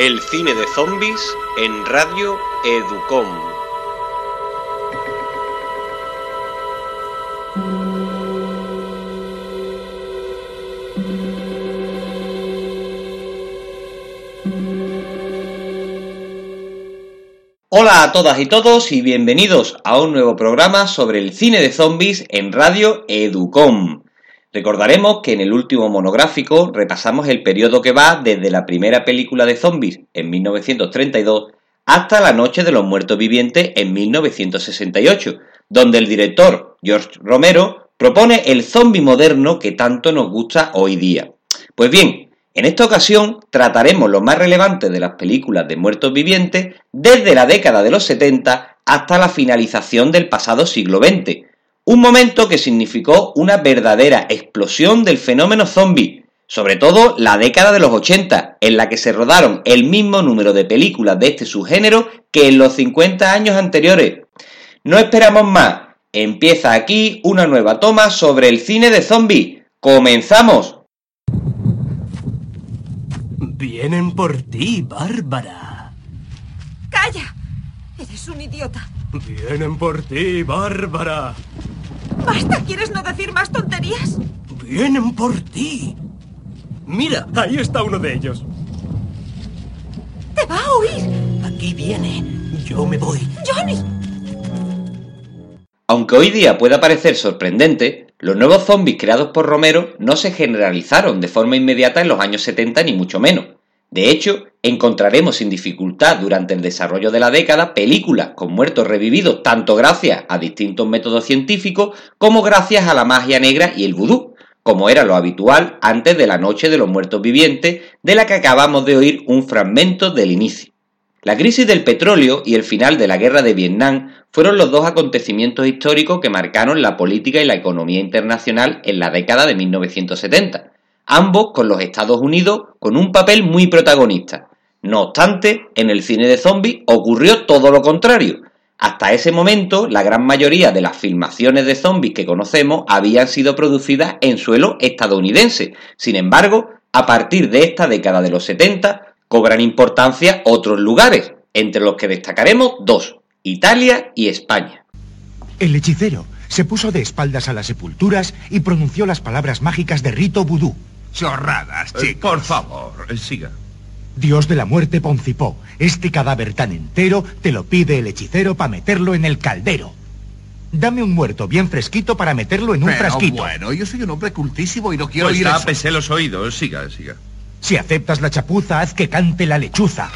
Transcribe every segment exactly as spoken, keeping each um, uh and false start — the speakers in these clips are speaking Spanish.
El cine de zombies en Radio Educom. Hola a todas y todos y bienvenidos a un nuevo programa sobre el cine de zombies en Radio Educom. Recordaremos que en el último monográfico repasamos el periodo que va desde la primera película de zombies en mil novecientos treinta y dos hasta La Noche de los Muertos Vivientes en mil novecientos sesenta y ocho, donde el director George Romero propone el zombie moderno que tanto nos gusta hoy día. Pues bien, en esta ocasión trataremos lo más relevante de las películas de muertos vivientes desde la década de los setenta hasta la finalización del pasado siglo veinte. Un momento que significó una verdadera explosión del fenómeno zombie, sobre todo la década de los ochenta, en la que se rodaron el mismo número de películas de este subgénero que en los cincuenta años anteriores. No esperamos más, empieza aquí una nueva toma sobre el cine de zombies. ¡Comenzamos! Vienen por ti, Bárbara. ¡Calla! Eres un idiota. Vienen por ti, Bárbara. ¡Basta! ¿Quieres no decir más tonterías? Vienen por ti. Mira, ahí está uno de ellos. ¡Te va a oír! Aquí viene. Yo me voy. ¡Johnny! Aunque hoy día pueda parecer sorprendente, los nuevos zombies creados por Romero no se generalizaron de forma inmediata en los años setenta ni mucho menos. De hecho, encontraremos sin dificultad durante el desarrollo de la década películas con muertos revividos tanto gracias a distintos métodos científicos como gracias a la magia negra y el vudú, como era lo habitual antes de La Noche de los Muertos Vivientes, de la que acabamos de oír un fragmento del inicio. La crisis del petróleo y el final de la guerra de Vietnam fueron los dos acontecimientos históricos que marcaron la política y la economía internacional en la década de mil novecientos setenta. Ambos con los Estados Unidos con un papel muy protagonista. No obstante, en el cine de zombies ocurrió todo lo contrario. Hasta ese momento, la gran mayoría de las filmaciones de zombies que conocemos habían sido producidas en suelo estadounidense. Sin embargo, a partir de esta década de los setenta, cobran importancia otros lugares, entre los que destacaremos dos, Italia y España. El hechicero se puso de espaldas a las sepulturas y pronunció las palabras mágicas de rito vudú. Chorradas, chicos. Eh, por favor, eh, siga. Dios de la muerte Poncipó, este cadáver tan entero te lo pide el hechicero para meterlo en el caldero. Dame un muerto bien fresquito para meterlo en un Pero, frasquito. Bueno, yo soy un hombre cultísimo y no quiero pues ir a... tápese los oídos, siga, siga. Si aceptas la chapuza, haz que cante la lechuza.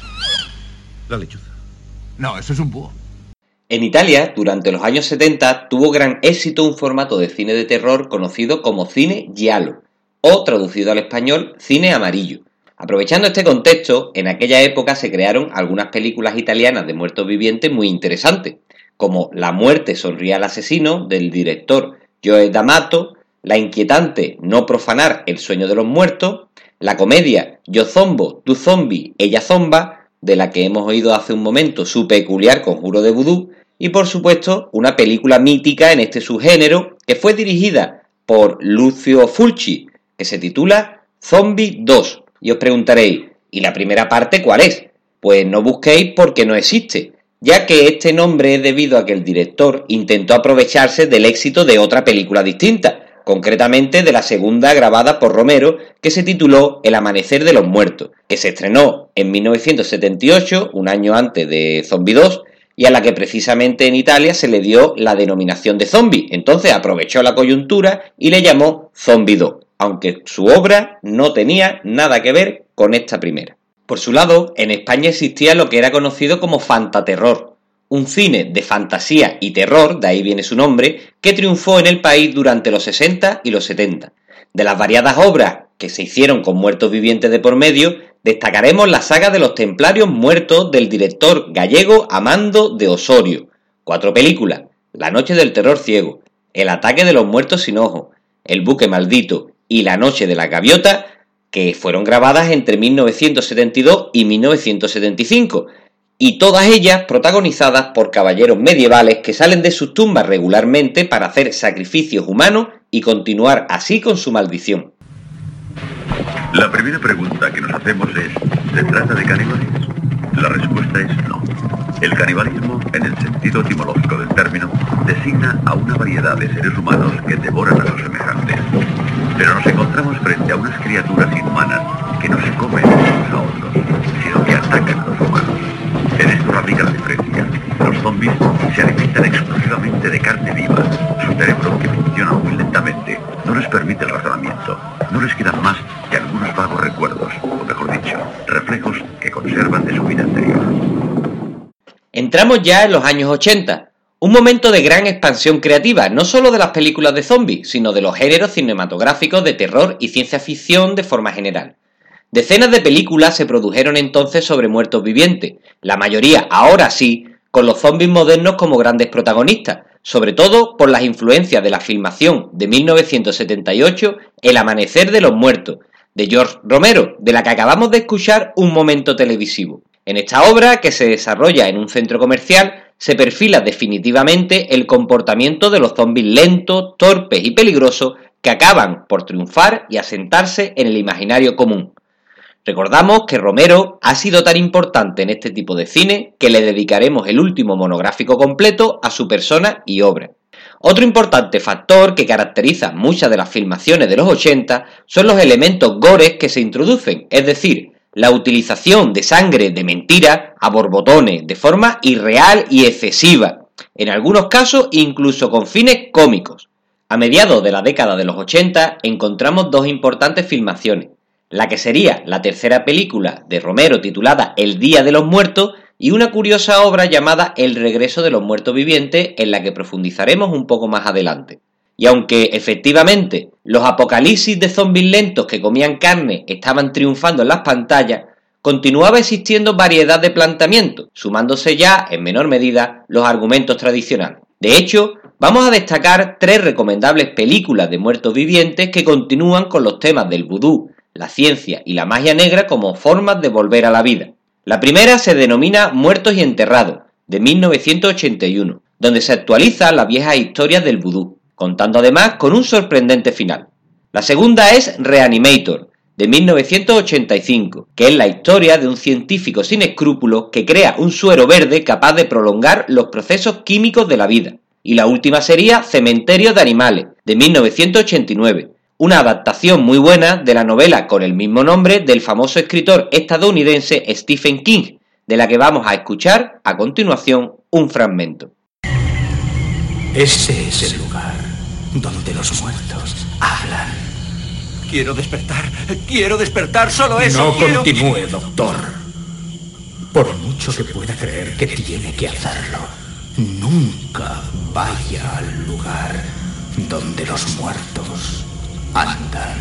La lechuza. No, eso es un búho. En Italia, durante los años setenta, tuvo gran éxito un formato de cine de terror conocido como cine giallo, o traducido al español, cine amarillo. Aprovechando este contexto, en aquella época se crearon algunas películas italianas de muertos vivientes muy interesantes, como La muerte sonríe al asesino, del director Joe D'Amato, la inquietante No profanar el sueño de los muertos, la comedia Yo zombo, tú zombi, ella zomba, de la que hemos oído hace un momento su peculiar conjuro de vudú, y por supuesto una película mítica en este subgénero que fue dirigida por Lucio Fulci, que se titula Zombie dos. Y os preguntaréis, ¿y la primera parte cuál es? Pues no busquéis porque no existe, ya que este nombre es debido a que el director intentó aprovecharse del éxito de otra película distinta, concretamente de la segunda grabada por Romero, que se tituló El amanecer de los muertos, que se estrenó en mil novecientos setenta y ocho, un año antes de Zombie dos, y a la que precisamente en Italia se le dio la denominación de zombie. Entonces aprovechó la coyuntura y le llamó Zombie dos, aunque su obra no tenía nada que ver con esta primera. Por su lado, en España existía lo que era conocido como fantaterror, un cine de fantasía y terror, de ahí viene su nombre, que triunfó en el país durante los sesenta y los setenta. De las variadas obras que se hicieron con muertos vivientes de por medio, destacaremos la saga de los Templarios Muertos del director gallego Amando de Osorio. Cuatro películas: La noche del terror ciego, El ataque de los muertos sin ojos, El buque maldito y La noche de la gaviota, que fueron grabadas entre mil novecientos setenta y dos y mil novecientos setenta y cinco, y todas ellas protagonizadas por caballeros medievales que salen de sus tumbas regularmente para hacer sacrificios humanos y continuar así con su maldición. La primera pregunta que nos hacemos es, ¿se trata de caníbales? La respuesta es no. El canibalismo, en el sentido etimológico del término, designa a una variedad de seres humanos que devoran a sus semejantes. Pero nos encontramos frente a unas criaturas inhumanas que no se comen unos a otros, sino que atacan a los humanos. En esto radica la diferencia. Los zombies se alimentan exclusivamente de carne viva. Su cerebro, que funciona muy lentamente, no les permite el razonamiento. No les quedan más que algunos vagos recuerdos, o mejor dicho, reflejos que conservan de su vida anterior. Entramos ya en los años ochenta, un momento de gran expansión creativa, no solo de las películas de zombies, sino de los géneros cinematográficos de terror y ciencia ficción de forma general. Decenas de películas se produjeron entonces sobre muertos vivientes, la mayoría, ahora sí, con los zombies modernos como grandes protagonistas, sobre todo por las influencias de la filmación de mil novecientos setenta y ocho, El amanecer de los muertos, de George Romero, de la que acabamos de escuchar un momento televisivo. En esta obra, que se desarrolla en un centro comercial, se perfila definitivamente el comportamiento de los zombies lentos, torpes y peligrosos que acaban por triunfar y asentarse en el imaginario común. Recordamos que Romero ha sido tan importante en este tipo de cine que le dedicaremos el último monográfico completo a su persona y obra. Otro importante factor que caracteriza muchas de las filmaciones de los ochenta son los elementos gores que se introducen, es decir, la utilización de sangre de mentira a borbotones de forma irreal y excesiva, en algunos casos incluso con fines cómicos. A mediados de la década de los ochenta encontramos dos importantes filmaciones, la que sería la tercera película de Romero titulada El Día de los Muertos y una curiosa obra llamada El Regreso de los Muertos Vivientes, en la que profundizaremos un poco más adelante. Y aunque efectivamente los apocalipsis de zombies lentos que comían carne estaban triunfando en las pantallas, continuaba existiendo variedad de planteamientos, sumándose ya en menor medida los argumentos tradicionales. De hecho, vamos a destacar tres recomendables películas de muertos vivientes que continúan con los temas del vudú, la ciencia y la magia negra como formas de volver a la vida. La primera se denomina Muertos y Enterrados, de mil novecientos ochenta y uno, donde se actualizan las viejas historias del vudú, contando además con un sorprendente final. La segunda es Reanimator, de mil novecientos ochenta y cinco, que es la historia de un científico sin escrúpulos que crea un suero verde capaz de prolongar los procesos químicos de la vida. Y la última sería Cementerio de Animales, de mil novecientos ochenta y nueve, una adaptación muy buena de la novela con el mismo nombre del famoso escritor estadounidense Stephen King, de la que vamos a escuchar a continuación un fragmento. Ese es el lugar donde los muertos hablan. Quiero despertar, quiero despertar, solo eso. No quiero... continúe, doctor. Por mucho que pueda creer que tiene que hacerlo, nunca vaya al lugar donde los muertos andan.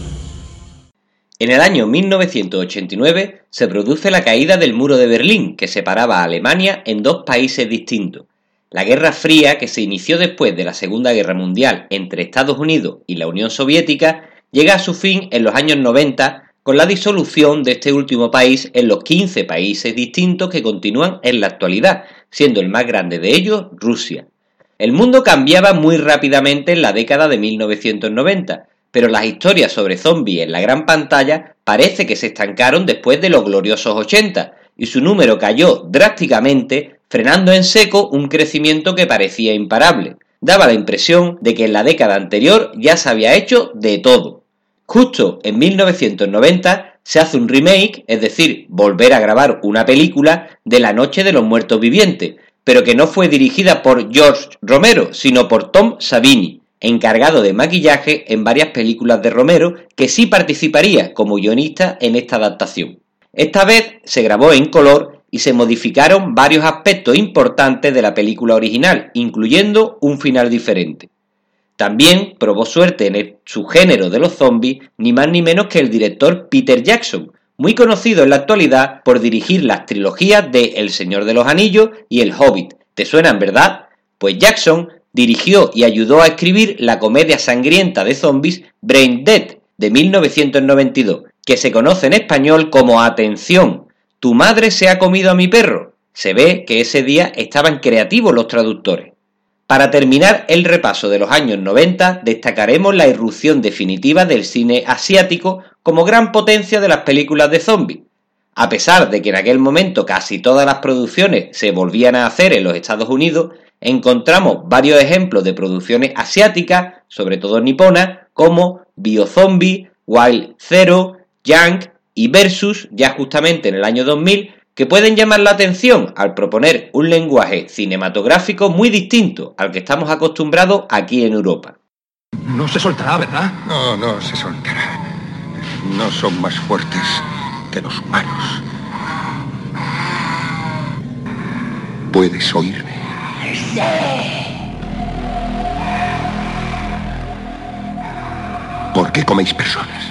En el año mil novecientos ochenta y nueve se produce la caída del muro de Berlín, que separaba a Alemania en dos países distintos. La Guerra Fría, que se inició después de la Segunda Guerra Mundial entre Estados Unidos y la Unión Soviética, llega a su fin en los años noventa con la disolución de este último país en los quince países distintos que continúan en la actualidad, siendo el más grande de ellos Rusia. El mundo cambiaba muy rápidamente en la década de mil novecientos noventa, pero las historias sobre zombies en la gran pantalla parece que se estancaron después de los gloriosos ochenta, y su número cayó drásticamente, frenando en seco un crecimiento que parecía imparable. Daba la impresión de que en la década anterior ya se había hecho de todo. Justo en mil novecientos noventa se hace un remake, es decir, volver a grabar una película de La Noche de los Muertos Vivientes, pero que no fue dirigida por George Romero, sino por Tom Savini, encargado de maquillaje en varias películas de Romero, que sí participaría como guionista en esta adaptación. Esta vez se grabó en color y se modificaron varios aspectos importantes de la película original, incluyendo un final diferente. También probó suerte en el subgénero de los zombies, ni más ni menos que el director Peter Jackson, muy conocido en la actualidad por dirigir las trilogías de El Señor de los Anillos y El Hobbit. ¿Te suenan, verdad? Pues Jackson dirigió y ayudó a escribir la comedia sangrienta de zombies Brain Dead, de mil novecientos noventa y dos, que se conoce en español como Atención, tu madre se ha comido a mi perro. Se ve que ese día estaban creativos los traductores. Para terminar el repaso de los años noventa, destacaremos la irrupción definitiva del cine asiático como gran potencia de las películas de zombies. A pesar de que en aquel momento casi todas las producciones se volvían a hacer en los Estados Unidos, encontramos varios ejemplos de producciones asiáticas, sobre todo niponas, como Biozombie, Wild Zero, Yang y Versus, ya justamente en el año dos mil, que pueden llamar la atención al proponer un lenguaje cinematográfico muy distinto al que estamos acostumbrados aquí en Europa. No se soltará, ¿verdad? No, no se soltará. No son más fuertes que los humanos. ¿Puedes oírme? Sí. ¿Por qué coméis personas?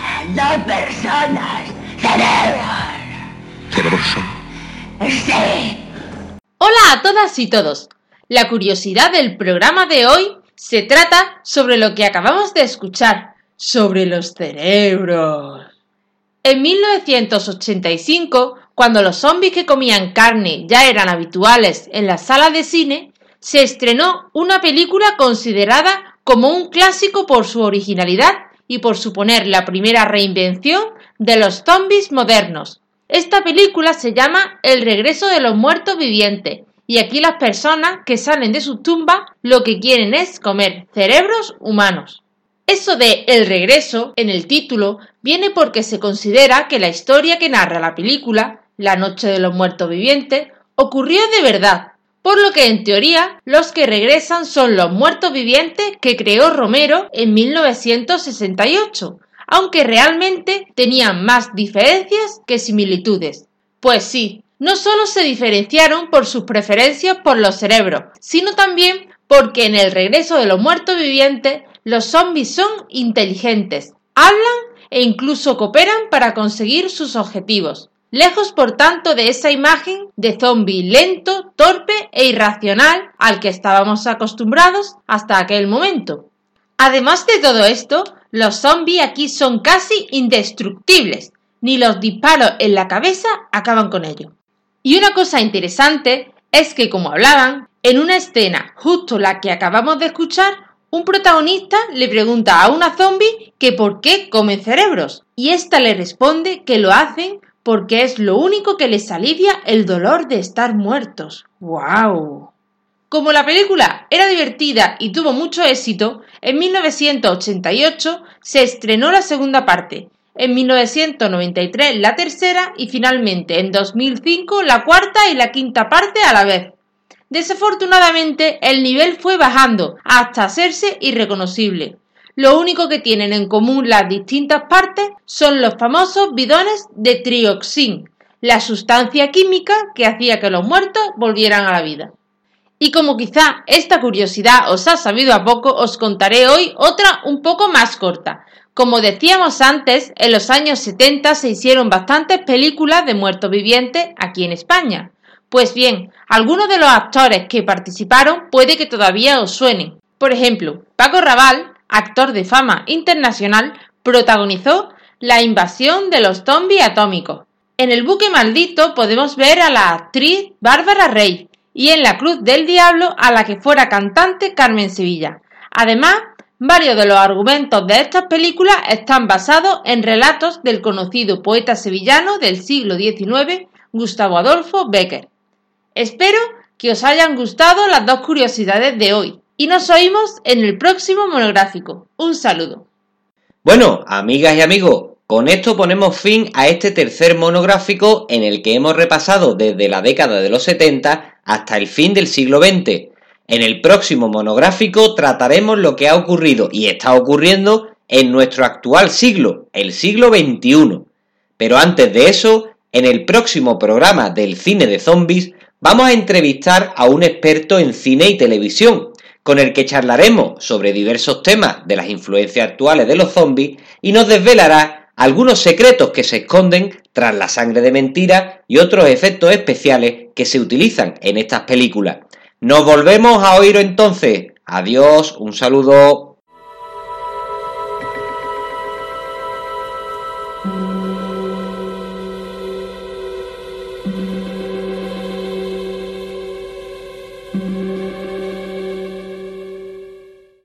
No personas, cerebros. ¿Cerebros son? Sí. Hola a todas y todos. La curiosidad del programa de hoy se trata sobre lo que acabamos de escuchar, sobre los cerebros. En mil novecientos ochenta y cinco, cuando los zombies que comían carne ya eran habituales en las salas de cine, se estrenó una película considerada como un clásico por su originalidad y por suponer la primera reinvención de los zombies modernos. Esta película se llama El regreso de los muertos vivientes, y aquí las personas que salen de sus tumbas lo que quieren es comer cerebros humanos. Eso de El regreso en el título viene porque se considera que la historia que narra la película, La noche de los muertos vivientes, ocurrió de verdad, por lo que en teoría los que regresan son los muertos vivientes que creó Romero en mil novecientos sesenta y ocho, aunque realmente tenían más diferencias que similitudes. Pues sí, no solo se diferenciaron por sus preferencias por los cerebros, sino también porque en El regreso de los muertos vivientes los zombies son inteligentes, hablan e incluso cooperan para conseguir sus objetivos. Lejos, por tanto, de esa imagen de zombi lento, torpe e irracional al que estábamos acostumbrados hasta aquel momento. Además de todo esto, los zombies aquí son casi indestructibles, ni los disparos en la cabeza acaban con ellos. Y una cosa interesante es que, como hablaban, en una escena justo la que acabamos de escuchar, un protagonista le pregunta a una zombie que por qué comen cerebros, y ésta le responde que lo hacen porque es lo único que les alivia el dolor de estar muertos. ¡Guau! Como la película era divertida y tuvo mucho éxito, en mil novecientos ochenta y ocho se estrenó la segunda parte, en mil novecientos noventa y tres la tercera y finalmente en dos mil cinco la cuarta y la quinta parte a la vez. Desafortunadamente, el nivel fue bajando hasta hacerse irreconocible. Lo único que tienen en común las distintas partes son los famosos bidones de trioxin, la sustancia química que hacía que los muertos volvieran a la vida. Y como quizá esta curiosidad os ha sabido a poco, os contaré hoy otra un poco más corta. Como decíamos antes, en los años setenta se hicieron bastantes películas de muertos vivientes aquí en España. Pues bien, algunos de los actores que participaron puede que todavía os suenen. Por ejemplo, Paco Rabanne, actor de fama internacional, protagonizó La invasión de los zombies atómicos. En El buque maldito podemos ver a la actriz Bárbara Rey y en La cruz del diablo a la que fuera cantante Carmen Sevilla. Además, varios de los argumentos de estas películas están basados en relatos del conocido poeta sevillano del siglo diecinueve, Gustavo Adolfo Bécquer. Espero que os hayan gustado las dos curiosidades de hoy y nos oímos en el próximo monográfico. Un saludo. Bueno, amigas y amigos, con esto ponemos fin a este tercer monográfico en el que hemos repasado desde la década de los setenta hasta el fin del siglo veinte. En el próximo monográfico trataremos lo que ha ocurrido y está ocurriendo en nuestro actual siglo, el siglo veintiuno. Pero antes de eso, en el próximo programa del cine de zombies, vamos a entrevistar a un experto en cine y televisión, con el que charlaremos sobre diversos temas de las influencias actuales de los zombies y nos desvelará algunos secretos que se esconden tras la sangre de mentira y otros efectos especiales que se utilizan en estas películas. Nos volvemos a oír entonces. Adiós, un saludo.